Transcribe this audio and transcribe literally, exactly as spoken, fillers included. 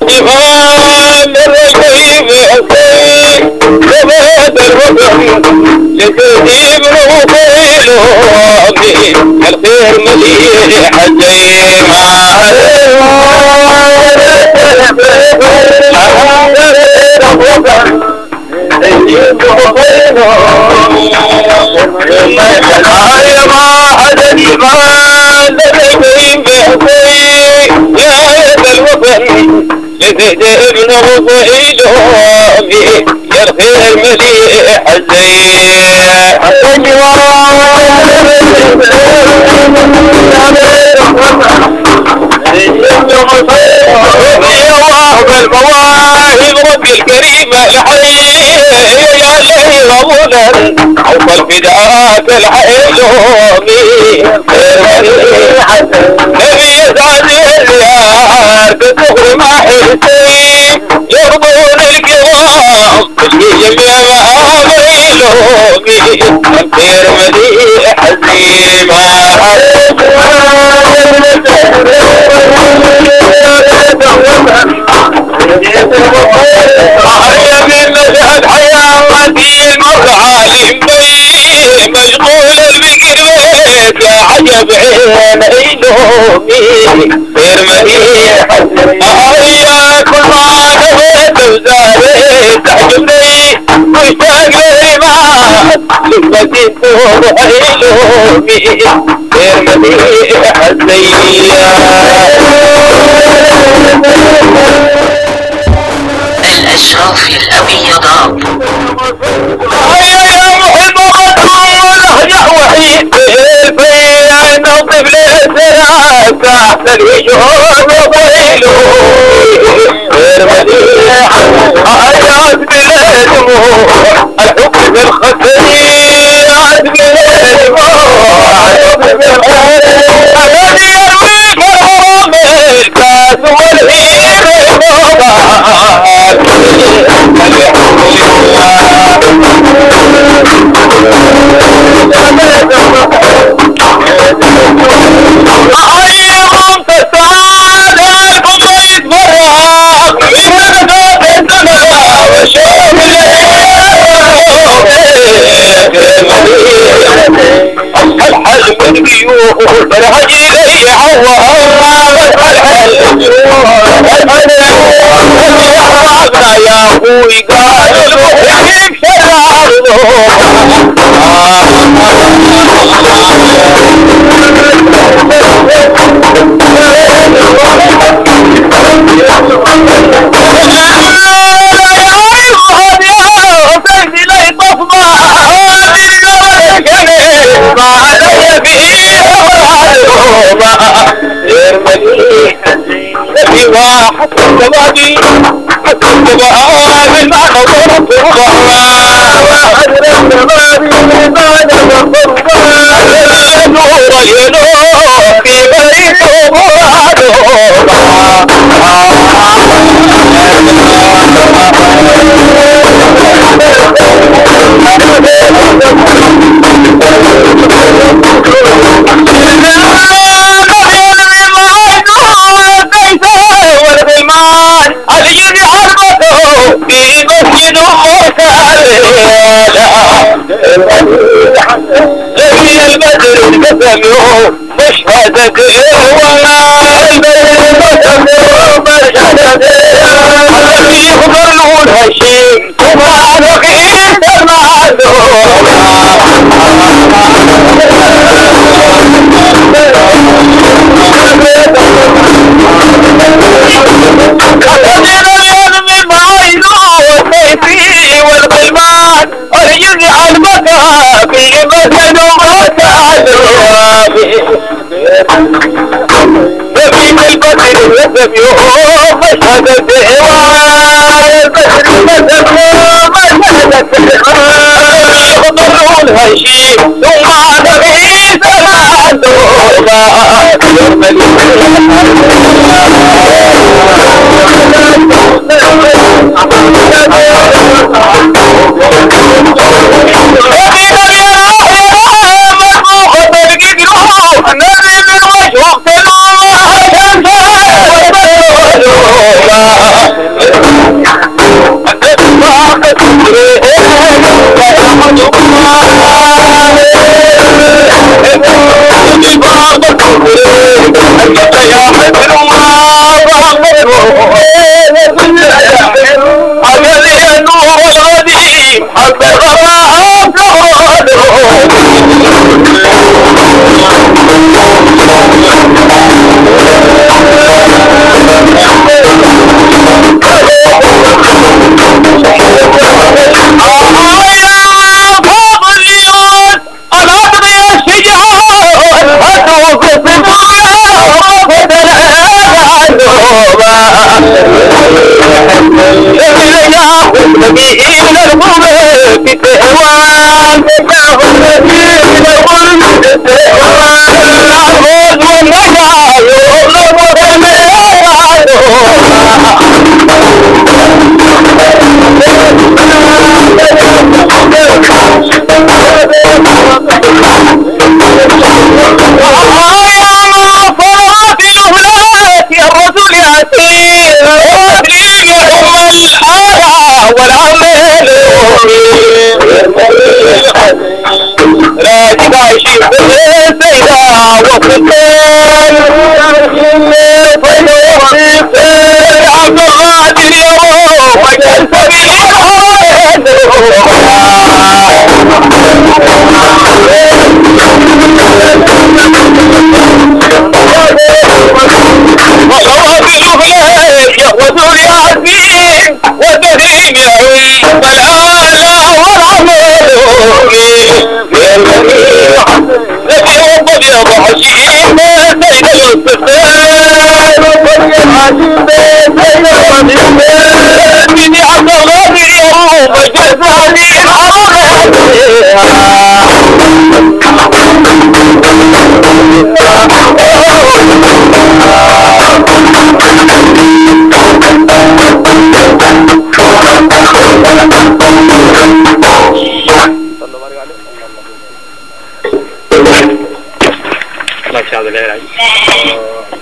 إمام الرقيب أصيل ثبات الوطن لتهديم وفيل وامي الخير مليح الزيمة ابن وضعي لومي يا الخير مليح الزين المواهب رب الكريم الحي عليه غمولا عوف الفداءات الحيلومي نبي يسعد الرياض بالدخل ما حسين يرضون القوام تشكي جميع غيلومي الخير مليح الزيمة أهيا من مشهد حياتي المرعى مشغول بقلبك عجب عين عينومي غير مليح أهيا كل ما نبيت وزارت تعجبني مشتاق للرماد للمدين نور عينومي غير مليح الزين الأشرافي الأبيضاء هيا يا محب خطوم ونهجع وحيد الفين نطب للسلام تحت الهجوم وضيله غير مليح هيا عزم الدموع الحب بالخسرين عزم الدموع الحب بالخسرين أغني يرويك الغرام الكاس والهيم أيضا تسعى قضيت براق من ذات السماء وشوف الحلم البيوت الهجي لي عوام الحلم يا أبوي قال المحب شرعه في واحد الزواجي حتى الزواج ما نظرت نور الينور في بريد في مسجد غير البدر القسم مشهدة ولا البدر القسم مشهدة الذي يخبرون هالشيء وما بقيت المعذور والغلمان أرجز عن مكة في مسجد وتعلوامي نبي البدر الوسم يوم مشهد الدعوان البدر الوسم يوم مشهد الدعوان يخبرون هالشيء ثم بقيت العذوبات Gracias.